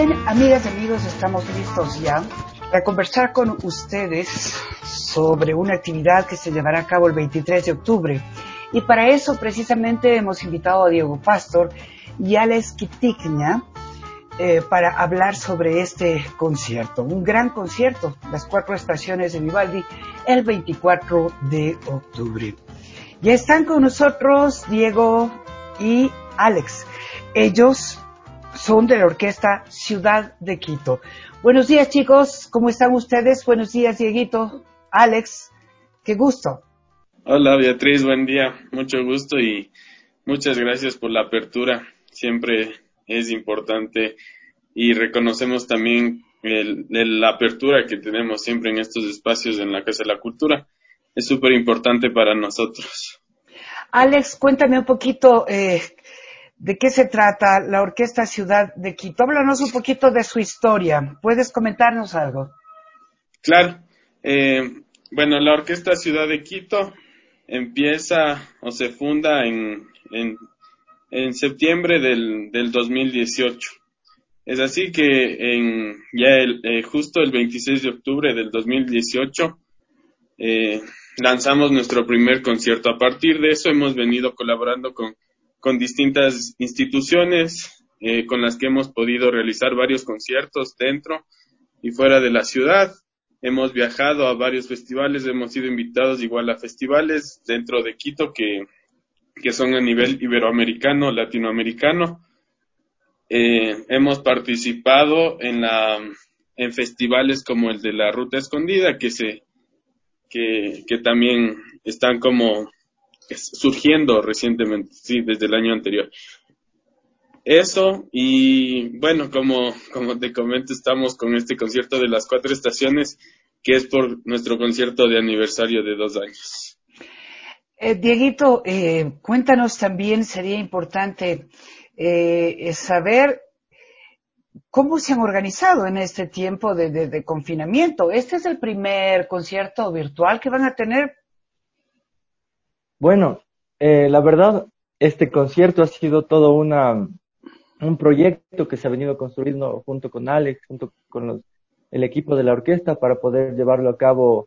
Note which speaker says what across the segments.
Speaker 1: Bien, amigas y amigos, estamos listos ya para conversar con ustedes sobre una actividad que se llevará a cabo el 23 de octubre. Y para eso precisamente hemos invitado a Diego Pastor y Alex Quitigna para hablar sobre este concierto. Un gran concierto, las 4 estaciones de Vivaldi, el 24 de octubre. Ya están con nosotros Diego y Alex. Ellos son de la Orquesta Ciudad de Quito. Buenos días, chicos. ¿Cómo están ustedes? Buenos días, Dieguito. Alex, qué gusto.
Speaker 2: Hola, Beatriz. Buen día. Mucho gusto y muchas gracias por la apertura. Siempre es importante y reconocemos también la apertura que tenemos siempre en estos espacios en la Casa de la Cultura. Es súper importante para nosotros.
Speaker 1: Alex, cuéntame un poquito de qué se trata la Orquesta Ciudad de Quito. Háblanos un poquito de su historia. ¿Puedes comentarnos algo?
Speaker 2: Claro. Bueno, la Orquesta Ciudad de Quito empieza o se funda en septiembre del 2018. Es así que justo el 26 de octubre del 2018 lanzamos nuestro primer concierto. A partir de eso hemos venido colaborando con distintas instituciones con las que hemos podido realizar varios conciertos dentro y fuera de la ciudad. Hemos viajado a varios festivales, hemos sido invitados igual a festivales dentro de Quito que son a nivel iberoamericano, latinoamericano. Hemos participado en festivales como el de la Ruta Escondida, que también están como surgiendo recientemente, sí, desde el año anterior. Eso, y bueno, como te comento, estamos con este concierto de las 4 estaciones, que es por nuestro concierto de aniversario de 2 años.
Speaker 1: Dieguito, cuéntanos también, sería importante saber cómo se han organizado en este tiempo de confinamiento. ¿Este es el primer concierto virtual que van a tener?
Speaker 3: Bueno, la verdad, este concierto ha sido todo un proyecto que se ha venido construyendo junto con Alex, junto con el equipo de la orquesta para poder llevarlo a cabo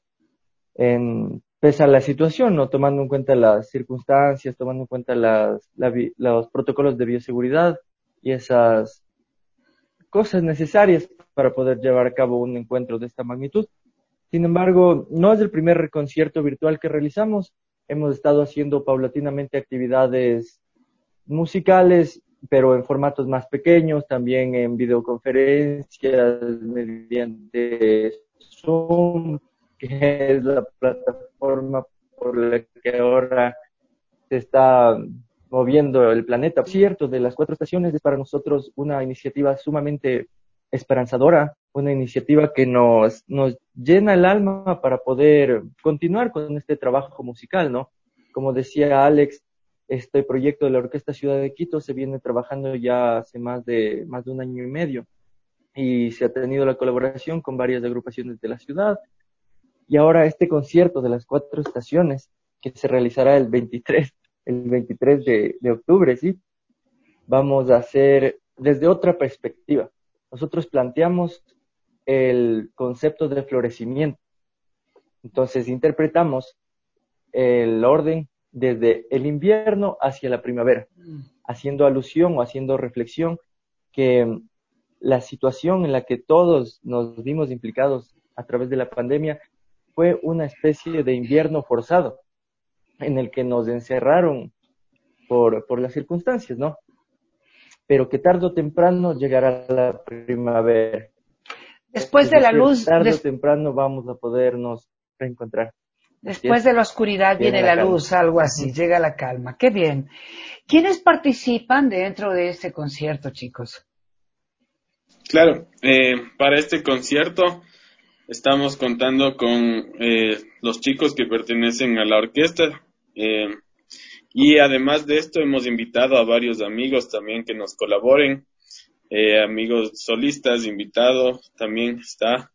Speaker 3: pese a la situación, ¿no? Tomando en cuenta las circunstancias, tomando en cuenta los protocolos de bioseguridad y esas cosas necesarias para poder llevar a cabo un encuentro de esta magnitud. Sin embargo, no es el primer concierto virtual que realizamos. Hemos estado haciendo paulatinamente actividades musicales, pero en formatos más pequeños, también en videoconferencias mediante Zoom, que es la plataforma por la que ahora se está moviendo el planeta. Cierto, de las 4 estaciones es para nosotros una iniciativa sumamente esperanzadora, una iniciativa que nos llena el alma para poder continuar con este trabajo musical, ¿no? Como decía Alex, este proyecto de la Orquesta Ciudad de Quito se viene trabajando ya hace más de 1 año y medio y se ha tenido la colaboración con varias agrupaciones de la ciudad. Y ahora este concierto de las 4 estaciones que se realizará el 23 de octubre, ¿sí? Vamos a hacer desde otra perspectiva. Nosotros planteamos el concepto de florecimiento. Entonces interpretamos el orden desde el invierno hacia la primavera, haciendo alusión o haciendo reflexión que la situación en la que todos nos vimos implicados a través de la pandemia fue una especie de invierno forzado, en el que nos encerraron por las circunstancias, ¿no? Pero que tarde o temprano llegará la primavera.
Speaker 1: Después de la luz,
Speaker 3: tarde o temprano vamos a podernos reencontrar.
Speaker 1: Después de la oscuridad viene la luz, algo así, llega la calma. Qué bien. ¿Quiénes participan dentro de este concierto, chicos?
Speaker 2: Claro, para este concierto estamos contando con los chicos que pertenecen a la orquesta y además de esto hemos invitado a varios amigos también que nos colaboren, amigos solistas invitados también está,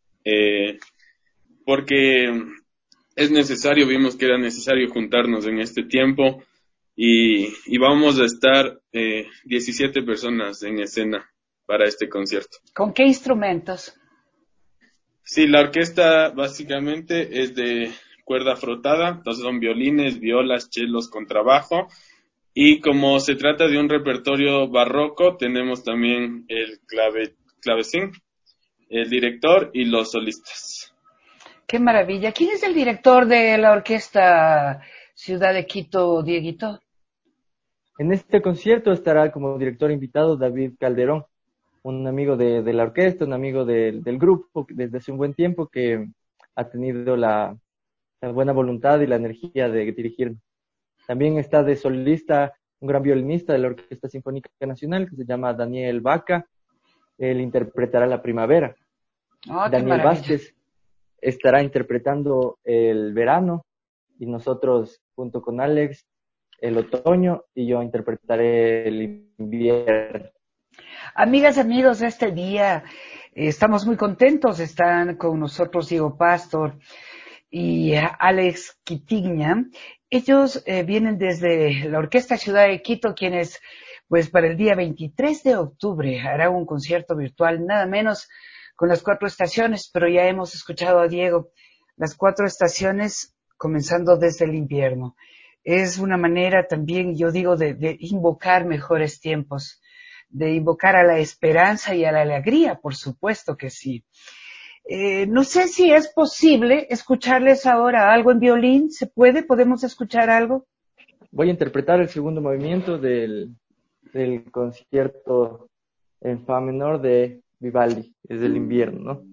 Speaker 2: porque es necesario, vimos que era necesario juntarnos en este tiempo y vamos a estar 17 personas en escena para este concierto.
Speaker 1: ¿Con qué instrumentos?
Speaker 2: Sí, la orquesta básicamente es de cuerda frotada, entonces son violines, violas, chelos, contrabajo, y como se trata de un repertorio barroco, tenemos también el clavecín, el director y los solistas.
Speaker 1: ¡Qué maravilla! ¿Quién es el director de la orquesta Ciudad de Quito, Dieguito?
Speaker 3: En este concierto estará como director invitado David Calderón, un amigo de la orquesta, un amigo del grupo desde hace un buen tiempo que ha tenido la buena voluntad y la energía de dirigirnos. También está de solista un gran violinista de la Orquesta Sinfónica Nacional que se llama Daniel Vaca. Él interpretará La Primavera.
Speaker 1: ¡Oh, qué
Speaker 3: Daniel
Speaker 1: maravilla!
Speaker 3: Vázquez estará interpretando El Verano y nosotros, junto con Alex, El Otoño, y yo interpretaré El Invierno.
Speaker 1: Amigas, amigos, este día estamos muy contentos. Están con nosotros Diego Pastor y Alex Quitigna. Ellos vienen desde la Orquesta Ciudad de Quito, quienes, pues para el día 23 de octubre harán un concierto virtual, nada menos con las 4 estaciones, pero ya hemos escuchado a Diego, las 4 estaciones comenzando desde el invierno. Es una manera también, yo digo, de invocar mejores tiempos, de invocar a la esperanza y a la alegría, por supuesto que sí. No sé si es posible escucharles ahora algo en violín. ¿Se puede? ¿Podemos escuchar algo?
Speaker 3: Voy a interpretar el segundo movimiento del concierto en fa menor de Vivaldi, es del invierno, ¿no?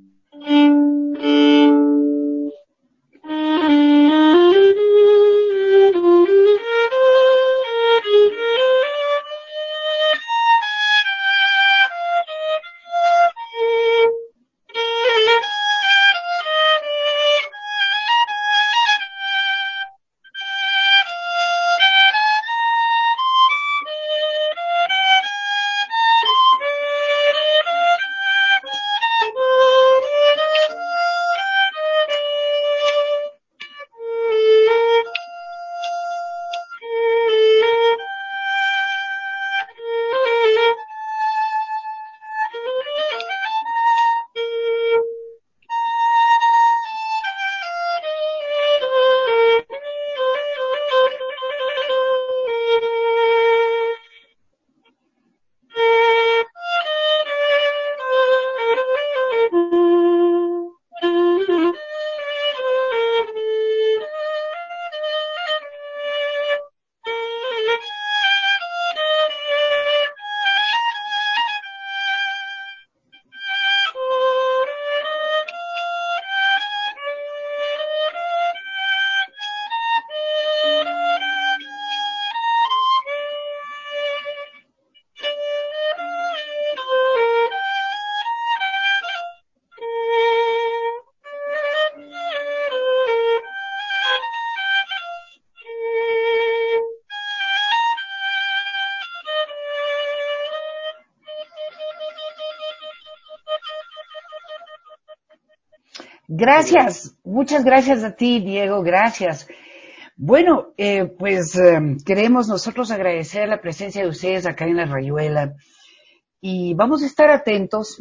Speaker 1: Gracias, muchas gracias a ti, Diego, gracias. Bueno, queremos nosotros agradecer la presencia de ustedes acá en La Rayuela y vamos a estar atentos.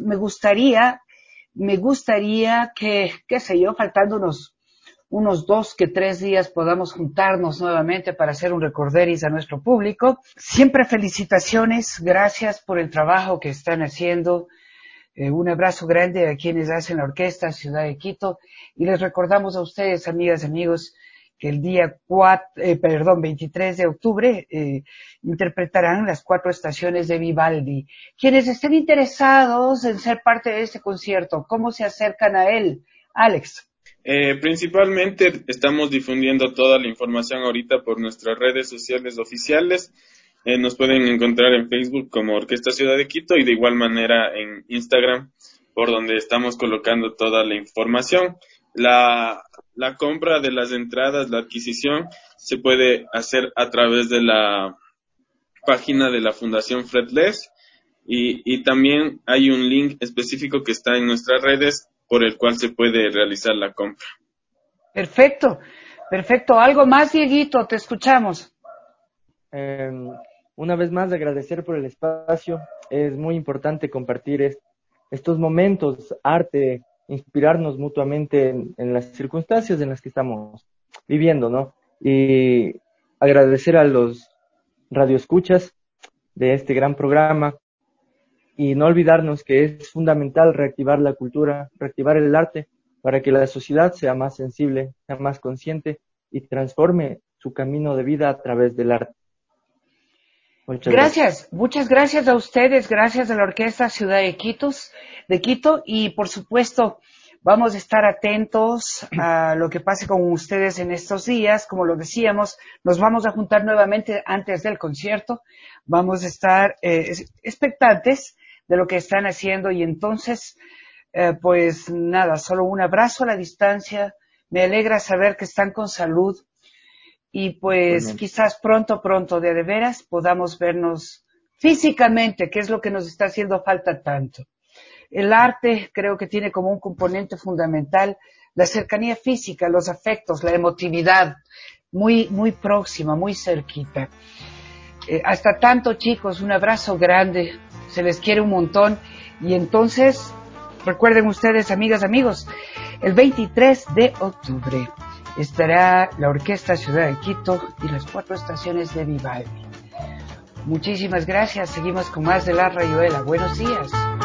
Speaker 1: Me gustaría que, qué sé yo, faltando unos 2 que 3 días podamos juntarnos nuevamente para hacer un recorderis a nuestro público. Siempre felicitaciones, gracias por el trabajo que están haciendo. Un abrazo grande a quienes hacen la orquesta Ciudad de Quito y les recordamos a ustedes, amigas y amigos, que el día 23 de octubre interpretarán las 4 estaciones de Vivaldi. Quienes estén interesados en ser parte de este concierto, ¿cómo se acercan a él? Alex.
Speaker 2: Principalmente estamos difundiendo toda la información ahorita por nuestras redes sociales oficiales. Nos pueden encontrar en Facebook como Orquesta Ciudad de Quito y de igual manera en Instagram, por donde estamos colocando toda la información. La compra de las entradas, la adquisición, se puede hacer a través de la página de la Fundación Fretless y también hay un link específico que está en nuestras redes por el cual se puede realizar la compra.
Speaker 1: Perfecto, perfecto. ¿Algo más, Dieguito? Te escuchamos.
Speaker 3: Una vez más, agradecer por el espacio. Es muy importante compartir estos momentos, arte, inspirarnos mutuamente en las circunstancias en las que estamos viviendo, ¿no? Y agradecer a los radioescuchas de este gran programa y no olvidarnos que es fundamental reactivar la cultura, reactivar el arte para que la sociedad sea más sensible, sea más consciente y transforme su camino de vida a través del arte. Muchas gracias.
Speaker 1: Muchas gracias a ustedes, gracias a la Orquesta Ciudad de Quito, y por supuesto vamos a estar atentos a lo que pase con ustedes en estos días. Como lo decíamos, nos vamos a juntar nuevamente antes del concierto, vamos a estar expectantes de lo que están haciendo y entonces, pues nada, solo un abrazo a la distancia, me alegra saber que están con salud. Y pues quizás pronto, de veras, podamos vernos físicamente, que es lo que nos está haciendo falta tanto. El arte creo que tiene como un componente fundamental la cercanía física, los afectos, la emotividad, muy, muy próxima, muy cerquita. Hasta tanto, chicos, un abrazo grande, se les quiere un montón. Y entonces, recuerden ustedes, amigas, amigos, el 23 de octubre estará la Orquesta Ciudad de Quito y las 4 estaciones de Vivaldi. Muchísimas gracias. Seguimos con más de La Rayuela. Buenos días.